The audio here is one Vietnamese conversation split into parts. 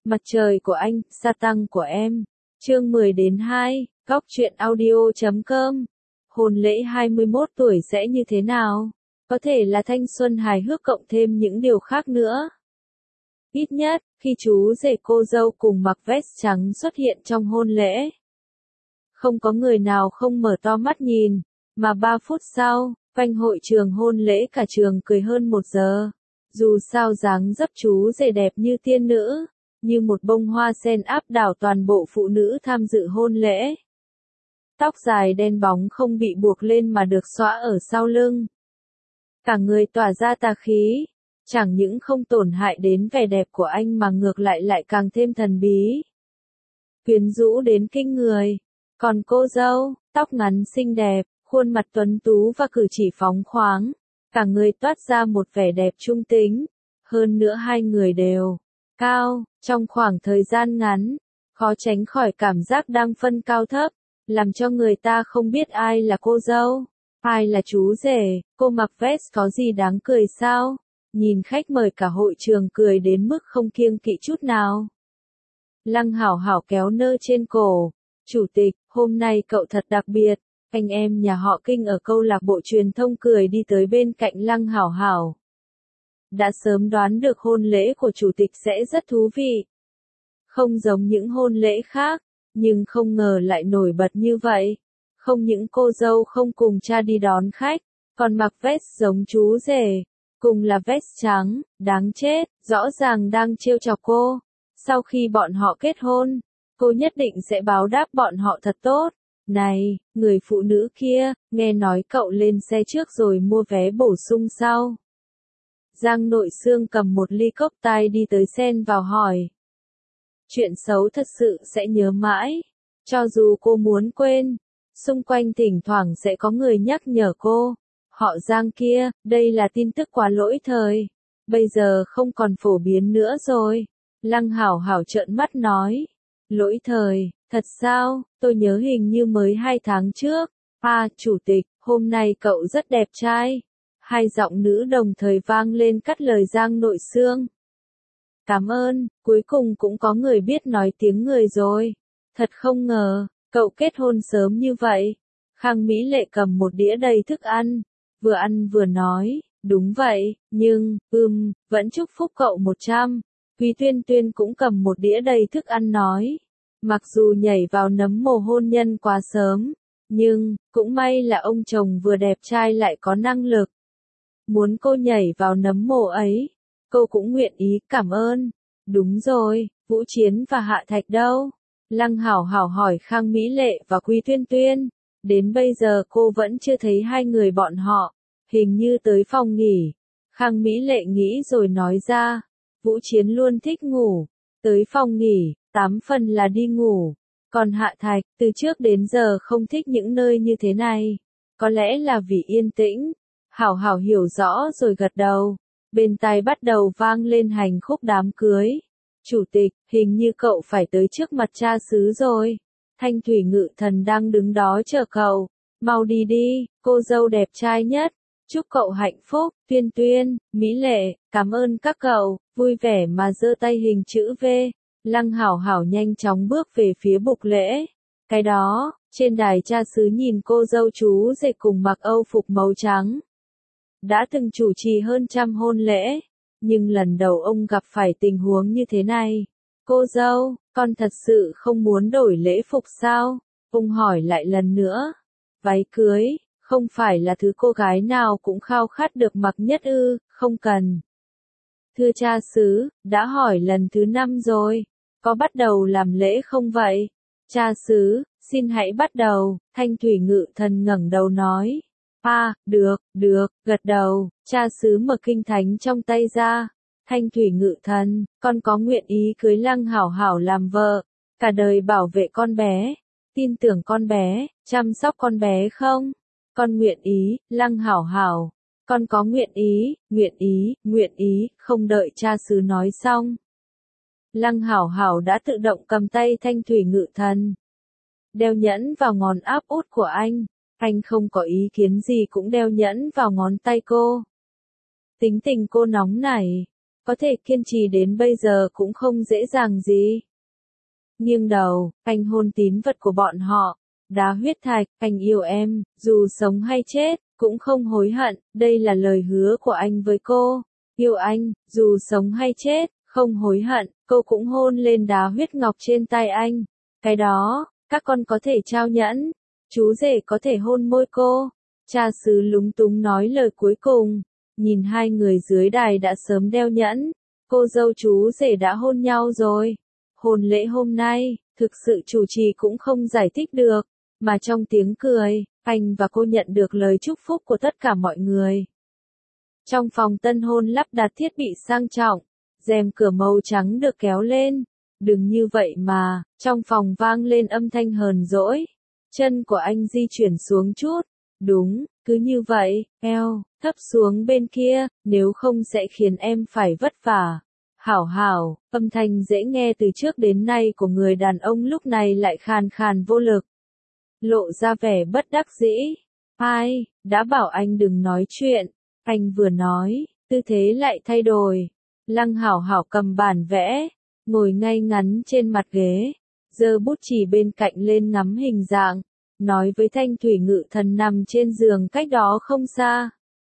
Mặt trời của anh, sa tăng của em. Chương 10-2, Góc truyện audio.com. Hôn lễ 21 tuổi sẽ như thế nào? Có thể là thanh xuân hài hước cộng thêm những điều khác nữa. Ít nhất, khi chú rể cô dâu cùng mặc vest trắng xuất hiện trong hôn lễ. Không có người nào không mở to mắt nhìn, mà 3 phút sau, quanh hội trường hôn lễ cả trường cười hơn 1 giờ. Dù sao dáng dấp chú rể đẹp như tiên nữ, như một bông hoa sen áp đảo toàn bộ phụ nữ tham dự hôn lễ. Tóc dài đen bóng không bị buộc lên mà được xõa ở sau lưng. Cả người tỏa ra tà khí, chẳng những không tổn hại đến vẻ đẹp của anh mà ngược lại càng thêm thần bí. Quyến rũ đến kinh người. Còn cô dâu, tóc ngắn xinh đẹp, khuôn mặt tuấn tú và cử chỉ phóng khoáng, cả người toát ra một vẻ đẹp trung tính. Hơn nữa hai người đều cao, trong khoảng thời gian ngắn, khó tránh khỏi cảm giác đang phân cao thấp, làm cho người ta không biết ai là cô dâu, ai là chú rể. Cô mặc vest có gì đáng cười sao? Nhìn khách mời cả hội trường cười đến mức không kiêng kỵ chút nào. Lăng Hảo Hảo kéo nơ trên cổ. Chủ tịch, hôm nay cậu thật đặc biệt. Anh em nhà họ Kinh ở câu lạc bộ truyền thông cười đi tới bên cạnh Lăng Hảo Hảo. Đã sớm đoán được hôn lễ của chủ tịch sẽ rất thú vị. Không giống những hôn lễ khác, nhưng không ngờ lại nổi bật như vậy. Không những cô dâu không cùng cha đi đón khách, còn mặc vest giống chú rể, cùng là vest trắng, đáng chết, rõ ràng đang trêu chọc cô. Sau khi bọn họ kết hôn, cô nhất định sẽ báo đáp bọn họ thật tốt. Này, người phụ nữ kia, nghe nói cậu lên xe trước rồi mua vé bổ sung sau. Giang Nội Xương cầm một ly cốc tai đi tới xen vào hỏi. Chuyện xấu thật sự sẽ nhớ mãi. Cho dù cô muốn quên, xung quanh thỉnh thoảng sẽ có người nhắc nhở cô. Họ Giang kia, đây là tin tức quá lỗi thời. Bây giờ không còn phổ biến nữa rồi. Lăng Hảo Hảo trợn mắt nói. Lỗi thời, thật sao? Tôi nhớ hình như mới 2 tháng trước. Chủ tịch, hôm nay cậu rất đẹp trai. Hai giọng nữ đồng thời vang lên cắt lời Giang Nội Xương. Cảm ơn, cuối cùng cũng có người biết nói tiếng người rồi. Thật không ngờ, cậu kết hôn sớm như vậy. Khang Mỹ Lệ cầm một đĩa đầy thức vừa ăn vừa nói, đúng vậy, nhưng, vẫn chúc phúc cậu 100. Quý Tuyên Tuyên cũng cầm một đĩa đầy thức ăn nói. Mặc dù nhảy vào nấm mồ hôn nhân quá sớm, nhưng, cũng may là ông chồng vừa đẹp trai lại có năng lực. Muốn cô nhảy vào nấm mồ ấy, cô cũng nguyện ý. Cảm ơn. Đúng rồi, Vũ Chiến và Hạ Thạch đâu? Lăng Hảo Hảo hỏi Khang Mỹ Lệ và Quý Tuyên Tuyên. Đến bây giờ cô vẫn chưa thấy hai người bọn họ, hình như tới phòng nghỉ. Khang Mỹ Lệ nghĩ rồi nói ra, Vũ Chiến luôn thích ngủ, tới phòng nghỉ, 8 phần là đi ngủ. Còn Hạ Thạch, từ trước đến giờ không thích những nơi như thế này. Có lẽ là vì yên tĩnh. Hảo Hảo hiểu rõ rồi gật đầu. Bên tai bắt đầu vang lên hành khúc đám cưới. Chủ tịch, hình như cậu phải tới trước mặt cha xứ rồi. Thanh Thủy Ngự Thần đang đứng đó chờ cậu. Mau đi đi, cô dâu đẹp trai nhất. Chúc cậu hạnh phúc. Tuyên Tuyên, Mỹ Lệ, cảm ơn các cậu. Vui vẻ mà giơ tay hình chữ V. Lăng Hảo Hảo nhanh chóng bước về phía bục lễ. Cái đó, trên đài cha xứ nhìn cô dâu chú rể cùng mặc âu phục màu trắng. Đã từng chủ trì hơn 100 hôn lễ, nhưng lần đầu ông gặp phải tình huống như thế này. Cô dâu, con thật sự không muốn đổi lễ phục sao? Ông hỏi lại lần nữa. Váy cưới, không phải là thứ cô gái nào cũng khao khát được mặc nhất ư? Không cần. Thưa cha xứ, đã hỏi lần thứ 5 rồi. Có bắt đầu làm lễ không vậy? Cha xứ, xin hãy bắt đầu. Thanh Thủy Ngự Thần ngẩng đầu nói. Được, gật đầu. Cha xứ mở kinh thánh trong tay ra. Thanh Thủy Ngự Thần, con có nguyện ý cưới Lăng Hảo Hảo làm vợ, cả đời bảo vệ con bé, tin tưởng con bé, chăm sóc con bé không? Con nguyện ý. Lăng Hảo Hảo, con có nguyện ý. Không đợi cha xứ nói xong, Lăng Hảo Hảo đã tự động cầm tay Thanh Thủy Ngự Thần, đeo nhẫn vào ngón áp út của anh. Anh không có ý kiến gì cũng đeo nhẫn vào ngón tay cô. Tính tình cô nóng nảy, có thể kiên trì đến bây giờ cũng không dễ dàng gì. Nghiêng đầu, anh hôn tín vật của bọn họ. Đá huyết thạch, anh yêu em, dù sống hay chết, cũng không hối hận, đây là lời hứa của anh với cô. Yêu anh, dù sống hay chết, không hối hận, cô cũng hôn lên đá huyết ngọc trên tay anh. Cái đó, các con có thể trao nhẫn, chú rể có thể hôn môi cô. Cha xứ lúng túng nói lời cuối cùng, nhìn hai người dưới đài đã sớm đeo nhẫn, cô dâu chú rể đã hôn nhau rồi. Hôn lễ hôm nay, thực sự chủ trì cũng không giải thích được, mà trong tiếng cười, anh và cô nhận được lời chúc phúc của tất cả mọi người. Trong phòng tân hôn lắp đặt thiết bị sang trọng, rèm cửa màu trắng được kéo lên. Đừng như vậy mà, trong phòng vang lên âm thanh hờn dỗi. Chân của anh di chuyển xuống chút. Đúng, cứ như vậy, eo, thấp xuống bên kia, nếu không sẽ khiến em phải vất vả. Hảo hảo, âm thanh dễ nghe từ trước đến nay của người đàn ông lúc này lại khàn khàn vô lực. Lộ ra vẻ bất đắc dĩ. Ai, đã bảo anh đừng nói chuyện. Anh vừa nói, tư thế lại thay đổi. Lăng Hảo Hảo cầm bản vẽ, ngồi ngay ngắn trên mặt ghế, giơ bút chì bên cạnh lên ngắm hình dạng, nói với Thanh Thủy Ngự Thần nằm trên giường cách đó không xa.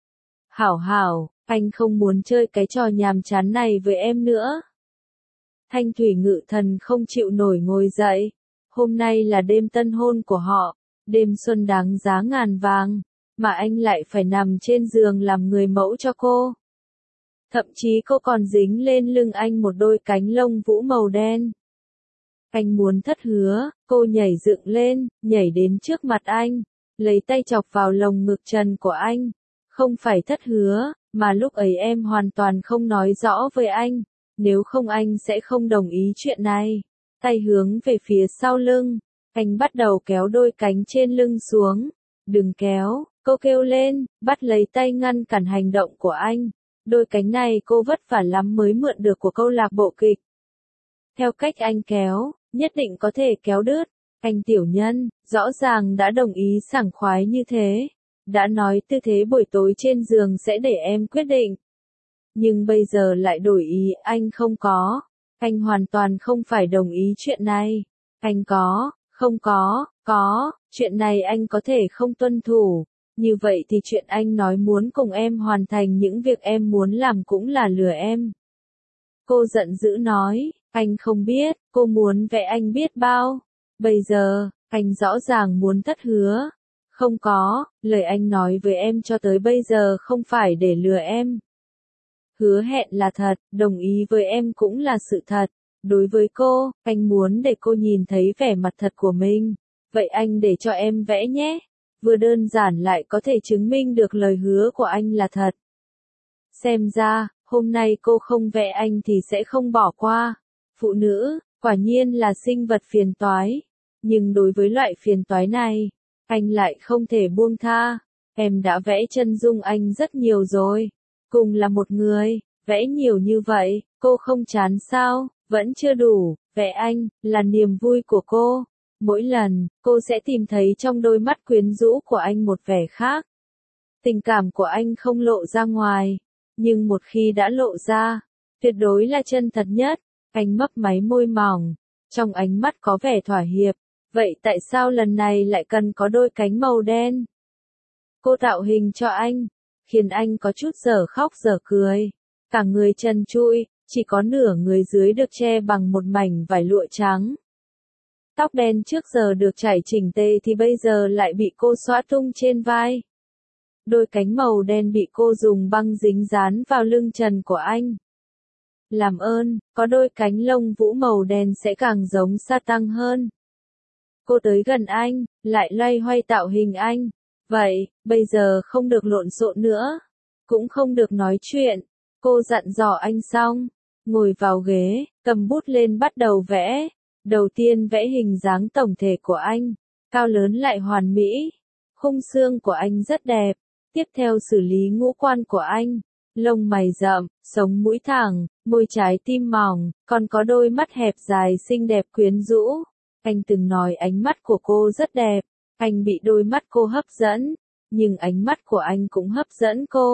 Hảo Hảo, anh không muốn chơi cái trò nhàm chán này với em nữa. Thanh Thủy Ngự Thần không chịu nổi ngồi dậy. Hôm nay là đêm tân hôn của họ, đêm xuân đáng giá ngàn vàng, mà anh lại phải nằm trên giường làm người mẫu cho cô. Thậm chí cô còn dính lên lưng anh một đôi cánh lông vũ màu đen. Anh muốn thất hứa, cô nhảy dựng lên, nhảy đến trước mặt anh, lấy tay chọc vào lồng ngực trần của anh. Không phải thất hứa, mà lúc ấy em hoàn toàn không nói rõ với anh, nếu không anh sẽ không đồng ý chuyện này. Tay hướng về phía sau lưng, anh bắt đầu kéo đôi cánh trên lưng xuống. Đừng kéo, cô kêu lên, bắt lấy tay ngăn cản hành động của anh. Đôi cánh này cô vất vả lắm mới mượn được của câu lạc bộ kịch. Theo cách anh kéo, nhất định có thể kéo đứt. Anh tiểu nhân, rõ ràng đã đồng ý sảng khoái như thế. Đã nói tư thế buổi tối trên giường sẽ để em quyết định. Nhưng bây giờ lại đổi ý, anh không có. Anh hoàn toàn không phải đồng ý chuyện này. Anh không có, chuyện này anh có thể không tuân thủ. Như vậy thì chuyện anh nói muốn cùng em hoàn thành những việc em muốn làm cũng là lừa em. Cô giận dữ nói, anh không biết, cô muốn vẽ anh biết bao. Bây giờ, anh rõ ràng muốn thất hứa. Không có, lời anh nói với em cho tới bây giờ không phải để lừa em. Hứa hẹn là thật, đồng ý với em cũng là sự thật. Đối với cô, anh muốn để cô nhìn thấy vẻ mặt thật của mình. Vậy anh để cho em vẽ nhé. Vừa đơn giản lại có thể chứng minh được lời hứa của anh là thật. Xem ra, hôm nay cô không vẽ anh thì sẽ không bỏ qua. Phụ nữ, quả nhiên là sinh vật phiền toái. Nhưng đối với loại phiền toái này, anh lại không thể buông tha. Em đã vẽ chân dung anh rất nhiều rồi. Cùng là một người, vẽ nhiều như vậy, cô không chán sao? Vẫn chưa đủ, vẽ anh, là niềm vui của cô. Mỗi lần, cô sẽ tìm thấy trong đôi mắt quyến rũ của anh một vẻ khác. Tình cảm của anh không lộ ra ngoài, nhưng một khi đã lộ ra, tuyệt đối là chân thật nhất. Anh mấp máy môi mỏng, trong ánh mắt có vẻ thỏa hiệp. Vậy tại sao lần này lại cần có đôi cánh màu đen? Cô tạo hình cho anh, khiến anh có chút dở khóc dở cười. Cả người trần trụi, chỉ có nửa người dưới được che bằng một mảnh vải lụa trắng. Tóc đen trước giờ được chải chỉnh tề thì bây giờ lại bị cô xõa tung trên vai. Đôi cánh màu đen bị cô dùng băng dính dán vào lưng trần của anh. Làm ơn, có đôi cánh lông vũ màu đen sẽ càng giống sa tăng hơn. Cô tới gần anh, lại loay hoay tạo hình anh. Vậy, bây giờ không được lộn xộn nữa. Cũng không được nói chuyện. Cô dặn dò anh xong. Ngồi vào ghế, cầm bút lên bắt đầu vẽ. Đầu tiên vẽ hình dáng tổng thể của anh. Cao lớn lại hoàn mỹ. Khung xương của anh rất đẹp. Tiếp theo xử lý ngũ quan của anh. Lông mày rậm, sống mũi thẳng, môi trái tim mỏng, còn có đôi mắt hẹp dài xinh đẹp quyến rũ. Anh từng nói ánh mắt của cô rất đẹp. Anh bị đôi mắt cô hấp dẫn. Nhưng ánh mắt của anh cũng hấp dẫn cô.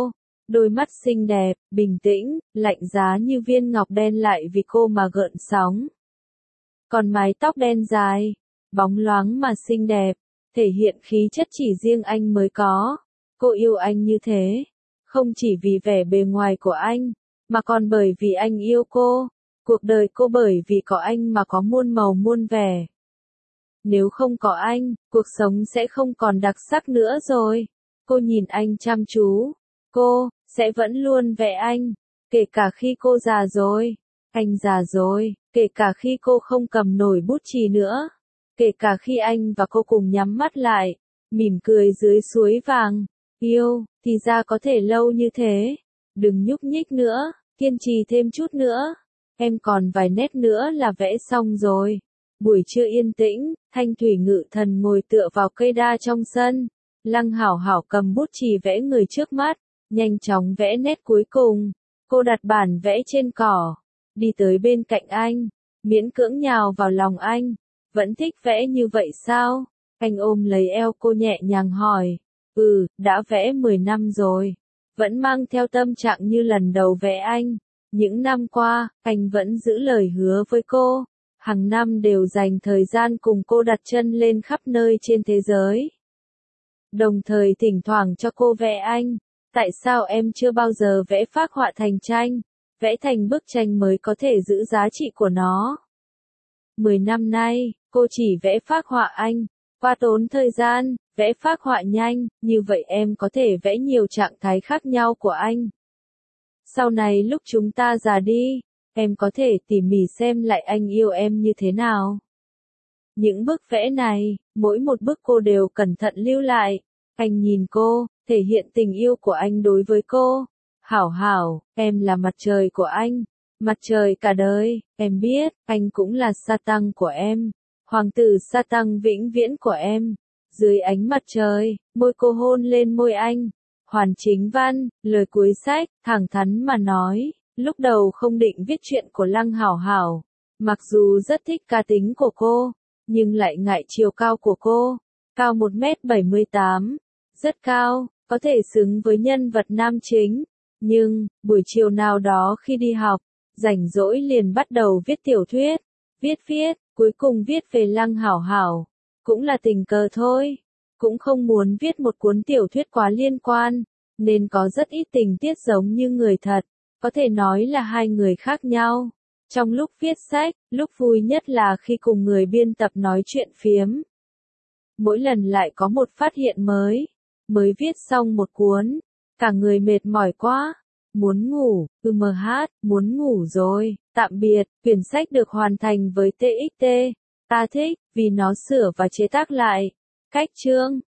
Đôi mắt xinh đẹp, bình tĩnh, lạnh giá như viên ngọc đen lại vì cô mà gợn sóng. Còn mái tóc đen dài, bóng loáng mà xinh đẹp, thể hiện khí chất chỉ riêng anh mới có. Cô yêu anh như thế, không chỉ vì vẻ bề ngoài của anh, mà còn bởi vì anh yêu cô. Cuộc đời cô bởi vì có anh mà có muôn màu muôn vẻ. Nếu không có anh, cuộc sống sẽ không còn đặc sắc nữa rồi. Cô nhìn anh chăm chú. Cô sẽ vẫn luôn vẽ anh, kể cả khi cô già rồi. Anh già rồi, kể cả khi cô không cầm nổi bút chì nữa. Kể cả khi anh và cô cùng nhắm mắt lại, mỉm cười dưới suối vàng. Yêu, thì ra có thể lâu như thế. Đừng nhúc nhích nữa, kiên trì thêm chút nữa. Em còn vài nét nữa là vẽ xong rồi. Buổi trưa yên tĩnh, Thanh Thủy Ngự Thần ngồi tựa vào cây đa trong sân. Lăng Hảo Hảo cầm bút chì vẽ người trước mắt, nhanh chóng vẽ nét cuối cùng. Cô đặt bản vẽ trên cỏ, đi tới bên cạnh anh, miễn cưỡng nhào vào lòng anh. Vẫn thích vẽ như vậy sao? Anh ôm lấy eo cô nhẹ nhàng hỏi. Đã vẽ 10 năm rồi. Vẫn mang theo tâm trạng như lần đầu vẽ anh. Những năm qua, anh vẫn giữ lời hứa với cô. Hàng năm đều dành thời gian cùng cô đặt chân lên khắp nơi trên thế giới. Đồng thời thỉnh thoảng cho cô vẽ anh. Tại sao em chưa bao giờ vẽ phác họa thành tranh? Vẽ thành bức tranh mới có thể giữ giá trị của nó. 10 năm nay, cô chỉ vẽ phác họa anh. Qua tốn thời gian, vẽ phác họa nhanh, như vậy em có thể vẽ nhiều trạng thái khác nhau của anh. Sau này lúc chúng ta già đi, em có thể tỉ mỉ xem lại anh yêu em như thế nào. Những bức vẽ này, mỗi một bức cô đều cẩn thận lưu lại. Anh nhìn cô, thể hiện tình yêu của anh đối với cô. Hảo Hảo, em là mặt trời của anh. Mặt trời cả đời, em biết, anh cũng là sa tăng của em. Hoàng tử sa tăng vĩnh viễn của em. Dưới ánh mặt trời, môi cô hôn lên môi anh. Hoàn Chính Văn, lời cuối sách, thẳng thắn mà nói, lúc đầu không định viết chuyện của Lăng Hảo Hảo. Mặc dù rất thích cá tính của cô, nhưng lại ngại chiều cao của cô. Cao 1m78, rất cao, có thể xứng với nhân vật nam chính. Nhưng, buổi chiều nào đó khi đi học, rảnh rỗi liền bắt đầu viết tiểu thuyết. Viết, cuối cùng viết về Lăng Hảo Hảo. Cũng là tình cờ thôi. Cũng không muốn viết một cuốn tiểu thuyết quá liên quan, nên có rất ít tình tiết giống như người thật. Có thể nói là hai người khác nhau. Trong lúc viết sách, lúc vui nhất là khi cùng người biên tập nói chuyện phiếm. Mỗi lần lại có một phát hiện mới. Mới viết xong một cuốn. Cả người mệt mỏi quá. Muốn ngủ, muốn ngủ rồi, tạm biệt, quyển sách được hoàn thành với TXT. Ta thích, vì nó sửa và chế tác lại. Cách chương